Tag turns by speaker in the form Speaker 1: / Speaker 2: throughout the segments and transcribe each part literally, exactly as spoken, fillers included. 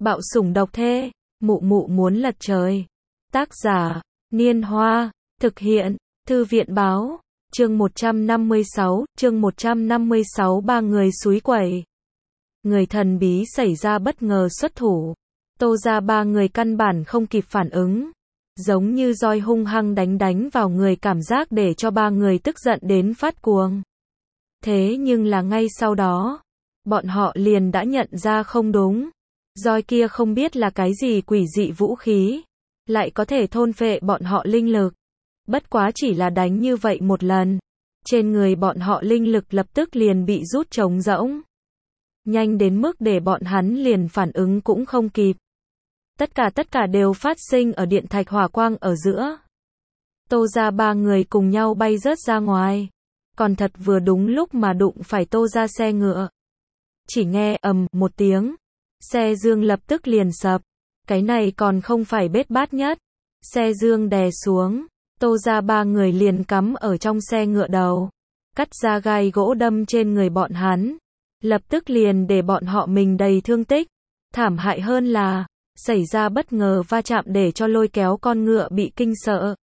Speaker 1: Bạo sủng độc thê, mụ mụ muốn lật trời. Tác giả, Niên Hoa, thực hiện, Thư viện báo, chương một trăm năm mươi sáu, chương một trăm năm mươi sáu ba người xúi quẩy. Người thần bí xảy ra bất ngờ xuất thủ. Tô ra ba người căn bản không kịp phản ứng. Giống như roi hung hăng đánh đánh vào người, cảm giác để cho ba người tức giận đến phát cuồng. Thế nhưng là ngay sau đó, bọn họ liền đã nhận ra không đúng. Roi kia không biết là cái gì quỷ dị vũ khí, lại có thể thôn phệ bọn họ linh lực. Bất quá chỉ là đánh như vậy một lần, trên người bọn họ linh lực lập tức liền bị rút trống rỗng. Nhanh đến mức để bọn hắn liền phản ứng cũng không kịp. Tất cả tất cả đều phát sinh ở điện thạch hỏa quang ở giữa. Tô ra ba người cùng nhau bay rớt ra ngoài. Còn thật vừa đúng lúc mà đụng phải Tô ra xe ngựa. Chỉ nghe ầm một tiếng, xe dương lập tức liền sập. Cái này còn không phải bết bát nhất. Xe dương đè xuống, Tô ra ba người liền cắm ở trong xe ngựa đầu. Cắt ra gai gỗ đâm trên người bọn hắn. Lập tức liền để bọn họ mình đầy thương tích. Thảm hại hơn là, xảy ra bất ngờ va chạm để cho lôi kéo con ngựa bị kinh sợ.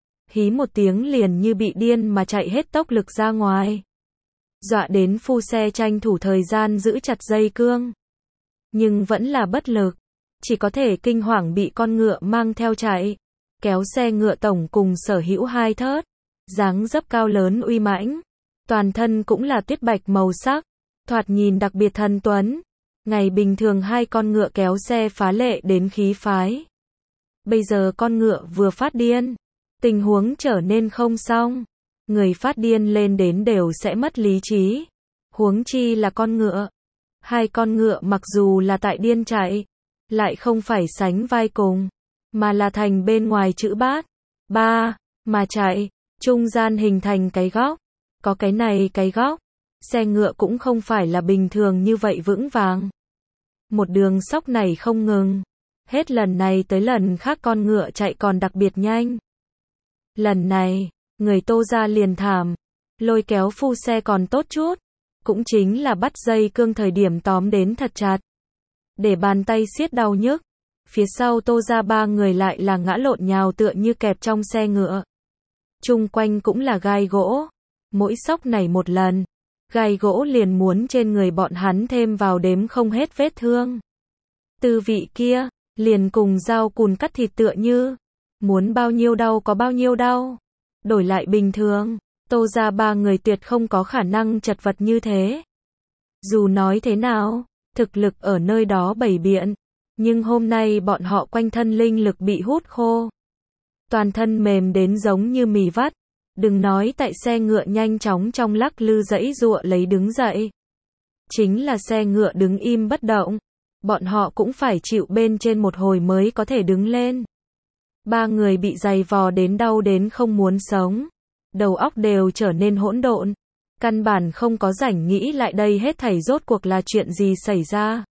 Speaker 1: Hí một tiếng liền như bị điên mà chạy hết tốc lực ra ngoài. Dọa đến phu xe tranh thủ thời gian giữ chặt dây cương. Nhưng vẫn là bất lực. Chỉ có thể kinh hoàng bị con ngựa mang theo chạy. Kéo xe ngựa tổng cùng sở hữu hai thớt. Dáng dấp cao lớn uy mãnh. Toàn thân cũng là tuyết bạch màu sắc. Thoạt nhìn đặc biệt thần tuấn. Ngày bình thường hai con ngựa kéo xe phá lệ đến khí phái. Bây giờ con ngựa vừa phát điên. Tình huống trở nên không xong. Người phát điên lên đến đều sẽ mất lý trí. Huống chi là con ngựa. Hai con ngựa mặc dù là tại điên chạy, lại không phải sánh vai cùng, mà là thành bên ngoài chữ bát. Ba, mà chạy, trung gian hình thành cái góc. Có cái này cái góc. Xe ngựa cũng không phải là bình thường như vậy vững vàng. Một đường sóc này không ngừng. Hết lần này tới lần khác con ngựa chạy còn đặc biệt nhanh. Lần này, người Tô ra liền thảm. Lôi kéo phu xe còn tốt chút. Cũng chính là bắt dây cương thời điểm tóm đến thật chặt. Để bàn tay siết đau nhức. Phía sau Tô ra ba người lại là ngã lộn nhào tựa như kẹp trong xe ngựa. Chung quanh cũng là gai gỗ. Mỗi sóc này một lần, gai gỗ liền muốn trên người bọn hắn thêm vào đếm không hết vết thương. Tư vị kia, liền cùng dao cùn cắt thịt tựa như. Muốn bao nhiêu đau có bao nhiêu đau. Đổi lại bình thường, Tô ra ba người tuyệt không có khả năng chật vật như thế. Dù nói thế nào, thực lực ở nơi đó bày biện. Nhưng hôm nay bọn họ quanh thân linh lực bị hút khô. Toàn thân mềm đến giống như mì vắt. Đừng nói tại xe ngựa nhanh chóng trong lắc lư giãy giụa lấy đứng dậy. Chính là xe ngựa đứng im bất động. Bọn họ cũng phải chịu bên trên một hồi mới có thể đứng lên. Ba người bị giày vò đến đau đến không muốn sống. Đầu óc đều trở nên hỗn độn. Căn bản không có rảnh nghĩ lại đây hết thảy rốt cuộc là chuyện gì xảy ra.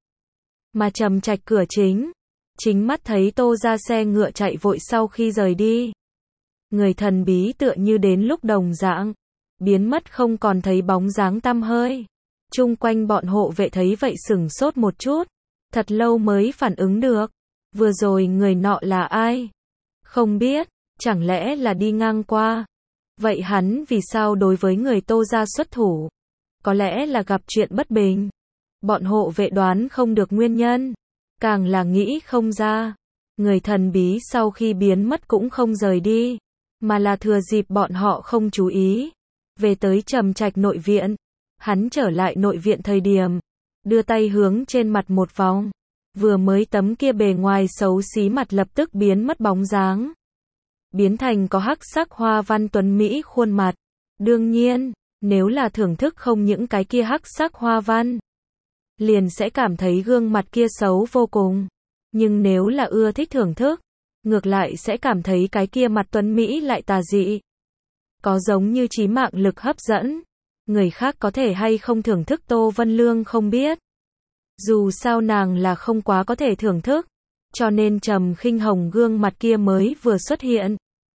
Speaker 1: Mà Trầm Trạch cửa chính. Chính mắt thấy Tô ra xe ngựa chạy vội sau khi rời đi. Người thần bí tựa như đến lúc đồng dạng. Biến mất không còn thấy bóng dáng tăm hơi. Chung quanh bọn hộ vệ thấy vậy sửng sốt một chút. Thật lâu mới phản ứng được. Vừa rồi người nọ là ai? Không biết, chẳng lẽ là đi ngang qua. Vậy hắn vì sao đối với người Tô ra xuất thủ? Có lẽ là gặp chuyện bất bình. Bọn hộ vệ đoán không được nguyên nhân. Càng là nghĩ không ra. Người thần bí sau khi biến mất cũng không rời đi. Mà là thừa dịp bọn họ không chú ý. Về tới Trầm Trạch nội viện. Hắn trở lại nội viện thời điểm. Đưa tay hướng trên mặt một vòng. Vừa mới tấm kia bề ngoài xấu xí mặt lập tức biến mất bóng dáng. Biến thành có hắc sắc hoa văn tuấn mỹ khuôn mặt. Đương nhiên, nếu là thưởng thức không những cái kia hắc sắc hoa văn, liền sẽ cảm thấy gương mặt kia xấu vô cùng. Nhưng nếu là ưa thích thưởng thức, ngược lại sẽ cảm thấy cái kia mặt tuấn mỹ lại tà dị. Có giống như chí mạng lực hấp dẫn. Người khác có thể hay không thưởng thức Tô Vân Lương không biết. Dù sao nàng là không quá có thể thưởng thức. Cho nên Trầm Khinh Hồng gương mặt kia mới vừa xuất hiện.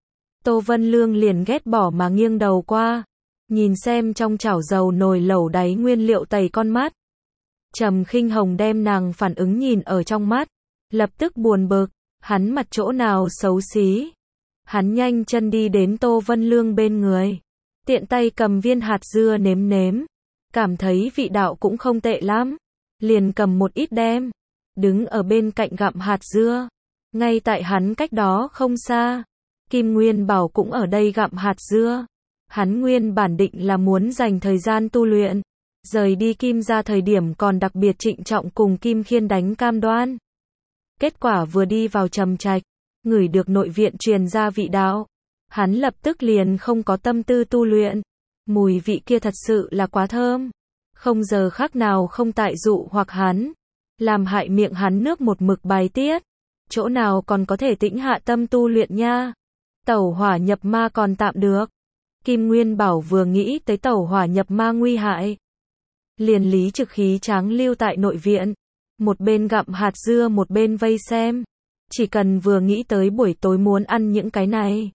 Speaker 1: Tô Vân Lương liền ghét bỏ mà nghiêng đầu qua. Nhìn xem trong chảo dầu nồi lẩu đáy nguyên liệu tẩy con mắt. Trầm Khinh Hồng đem nàng phản ứng nhìn ở trong mắt. lập tức buồn bực, hắn mặt chỗ nào xấu xí. Hắn nhanh chân đi đến Tô Vân Lương bên người, tiện tay cầm viên hạt dưa nếm nếm, cảm thấy vị đạo cũng không tệ lắm, liền cầm một ít đem, đứng ở bên cạnh gặm hạt dưa. Ngay tại hắn cách đó không xa, Kim Nguyên Bảo cũng ở đây gặm hạt dưa. Hắn nguyên bản định là muốn dành thời gian tu luyện, rời đi Kim gia thời điểm còn đặc biệt trịnh trọng cùng Kim Khiên đánh cam đoan. Kết quả vừa đi vào Trầm Trạch, ngửi được nội viện truyền ra vị đạo, hắn lập tức liền không có tâm tư tu luyện. Mùi vị kia thật sự là quá thơm, không giờ khác nào không tại dụ hoặc hắn, làm hại miệng hắn nước một mực bài tiết, chỗ nào còn có thể tĩnh hạ tâm tu luyện nha. Tẩu hỏa nhập ma còn tạm được. Kim Nguyên Bảo vừa nghĩ tới tẩu hỏa nhập ma nguy hại, liền lý trực khí tráng lưu tại nội viện, một bên gặm hạt dưa một bên vây xem. Chỉ cần vừa nghĩ tới buổi tối muốn ăn những cái này,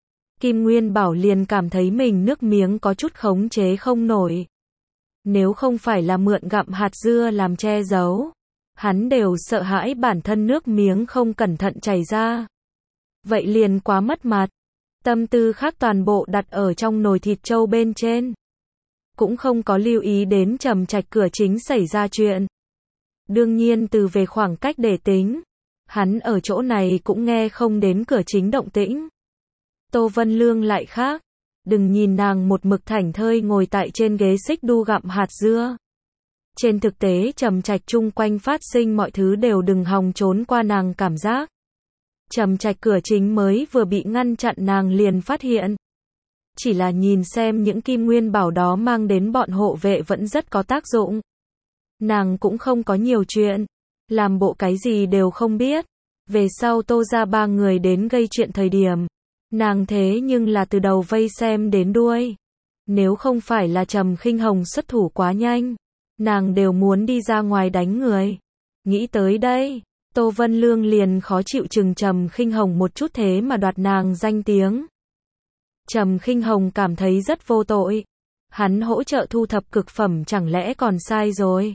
Speaker 1: Kim Nguyên Bảo liền cảm thấy mình nước miếng có chút khống chế không nổi. Nếu không phải là mượn gặm hạt dưa làm che giấu, hắn đều sợ hãi bản thân nước miếng không cẩn thận chảy ra. Vậy liền quá mất mặt. Tâm tư khác toàn bộ đặt ở trong nồi thịt trâu bên trên, cũng không có lưu ý đến Trầm Trạch cửa chính xảy ra chuyện. Đương nhiên từ về khoảng cách để tính, hắn ở chỗ này cũng nghe không đến cửa chính động tĩnh. Tô Vân Lương lại khác, đừng nhìn nàng một mực thảnh thơi ngồi tại trên ghế xích đu gặm hạt dưa. Trên thực tế Trầm Trạch chung quanh phát sinh mọi thứ đều đừng hòng trốn qua nàng cảm giác. Trầm Trạch cửa chính mới vừa bị ngăn chặn nàng liền phát hiện. Chỉ là nhìn xem những Kim Nguyên Bảo đó mang đến bọn hộ vệ vẫn rất có tác dụng. Nàng cũng không có nhiều chuyện, làm bộ cái gì đều không biết. Về sau Tô ra ba người đến gây chuyện thời điểm, nàng thế nhưng là từ đầu vây xem đến đuôi. Nếu không phải là Trầm Khinh Hồng xuất thủ quá nhanh, nàng đều muốn đi ra ngoài đánh người. Nghĩ tới đây, Tô Vân Lương liền khó chịu chừng Trầm Khinh Hồng một chút thế mà đoạt nàng danh tiếng. Trầm Khinh Hồng cảm thấy rất vô tội. Hắn hỗ trợ thu thập cực phẩm chẳng lẽ còn sai rồi.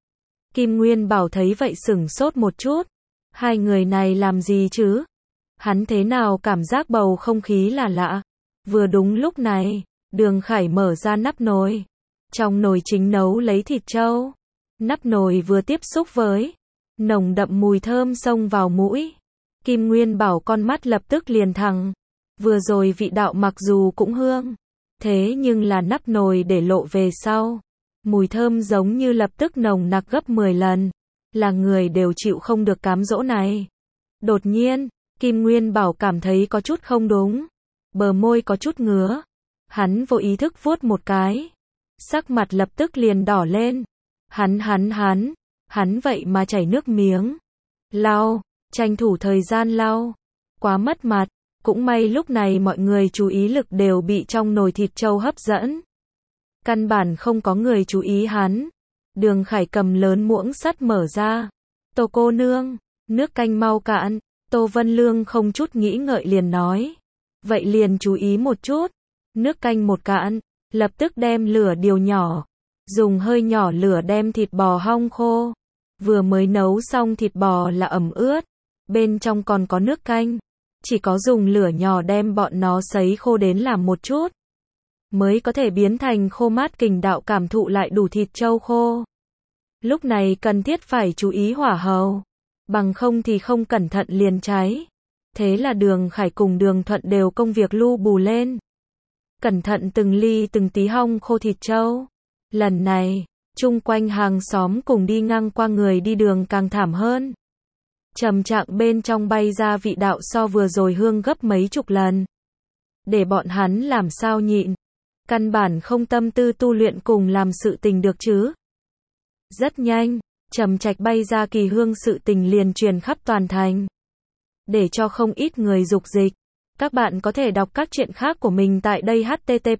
Speaker 1: Kim Nguyên Bảo thấy vậy sửng sốt một chút. Hai người này làm gì chứ? Hắn thế nào cảm giác bầu không khí là lạ. Vừa đúng lúc này, Đường Khải mở ra nắp nồi. Trong nồi chính nấu lấy thịt trâu. Nắp nồi vừa tiếp xúc với nồng đậm mùi thơm xông vào mũi. Kim Nguyên Bảo con mắt lập tức liền thẳng. Vừa rồi vị đạo mặc dù cũng hương, thế nhưng là nắp nồi để lộ về sau, mùi thơm giống như lập tức nồng nặc gấp mười lần. Là người đều chịu không được cám dỗ này. Đột nhiên, Kim Nguyên Bảo cảm thấy có chút không đúng. Bờ môi có chút ngứa. Hắn vô ý thức vuốt một cái. Sắc mặt lập tức liền đỏ lên. Hắn hắn hắn, hắn vậy mà chảy nước miếng. Lau, tranh thủ thời gian lau. Quá mất mặt. Cũng may lúc này mọi người chú ý lực đều bị trong nồi thịt trâu hấp dẫn. Căn bản không có người chú ý hắn. Đường Khải cầm lớn muỗng sắt mở ra. Tô cô nương, nước canh mau cạn. Tô Vân Lương không chút nghĩ ngợi liền nói. Vậy liền chú ý một chút. Nước canh một cạn, lập tức đem lửa điều nhỏ. Dùng hơi nhỏ lửa đem thịt bò hong khô. Vừa mới nấu xong thịt bò là ẩm ướt. Bên trong còn có nước canh. Chỉ có dùng lửa nhỏ đem bọn nó sấy khô đến làm một chút, mới có thể biến thành khô mát kình đạo cảm thụ lại đủ thịt trâu khô. Lúc này cần thiết phải chú ý hỏa hầu, bằng không thì không cẩn thận liền cháy. Thế là Đường Khải cùng Đường Thuận đều công việc lu bù lên. Cẩn thận từng ly từng tí hong khô thịt trâu. Lần này, chung quanh hàng xóm cùng đi ngang qua người đi đường càng thảm hơn. Trầm trạng bên trong bay ra vị đạo so vừa rồi hương gấp mấy chục lần. Để bọn hắn làm sao nhịn. Căn bản không tâm tư tu luyện cùng làm sự tình được chứ. Rất nhanh, Trầm Trạch bay ra kỳ hương sự tình liền truyền khắp toàn thành. Để cho không ít người dục dịch. Các bạn có thể đọc các chuyện khác của mình tại đây h t t p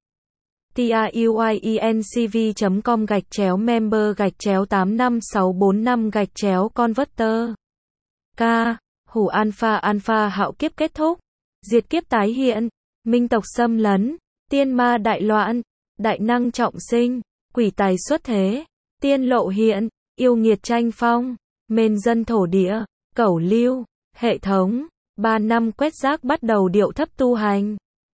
Speaker 1: truyencv chấm com gạch chéo member gạch chéo tám năm sáu bốn năm gạch chéo converter. K. Hủ Alpha Alpha hạo kiếp kết thúc. Diệt kiếp tái hiện. Minh tộc xâm lấn. Tiên ma đại loạn. Đại năng trọng sinh. Quỷ tài xuất thế. Tiên lộ hiện. Yêu nghiệt tranh phong. Mên dân thổ địa. Cẩu Lưu, hệ thống, ba năm quét rác bắt đầu điệu thấp tu hành.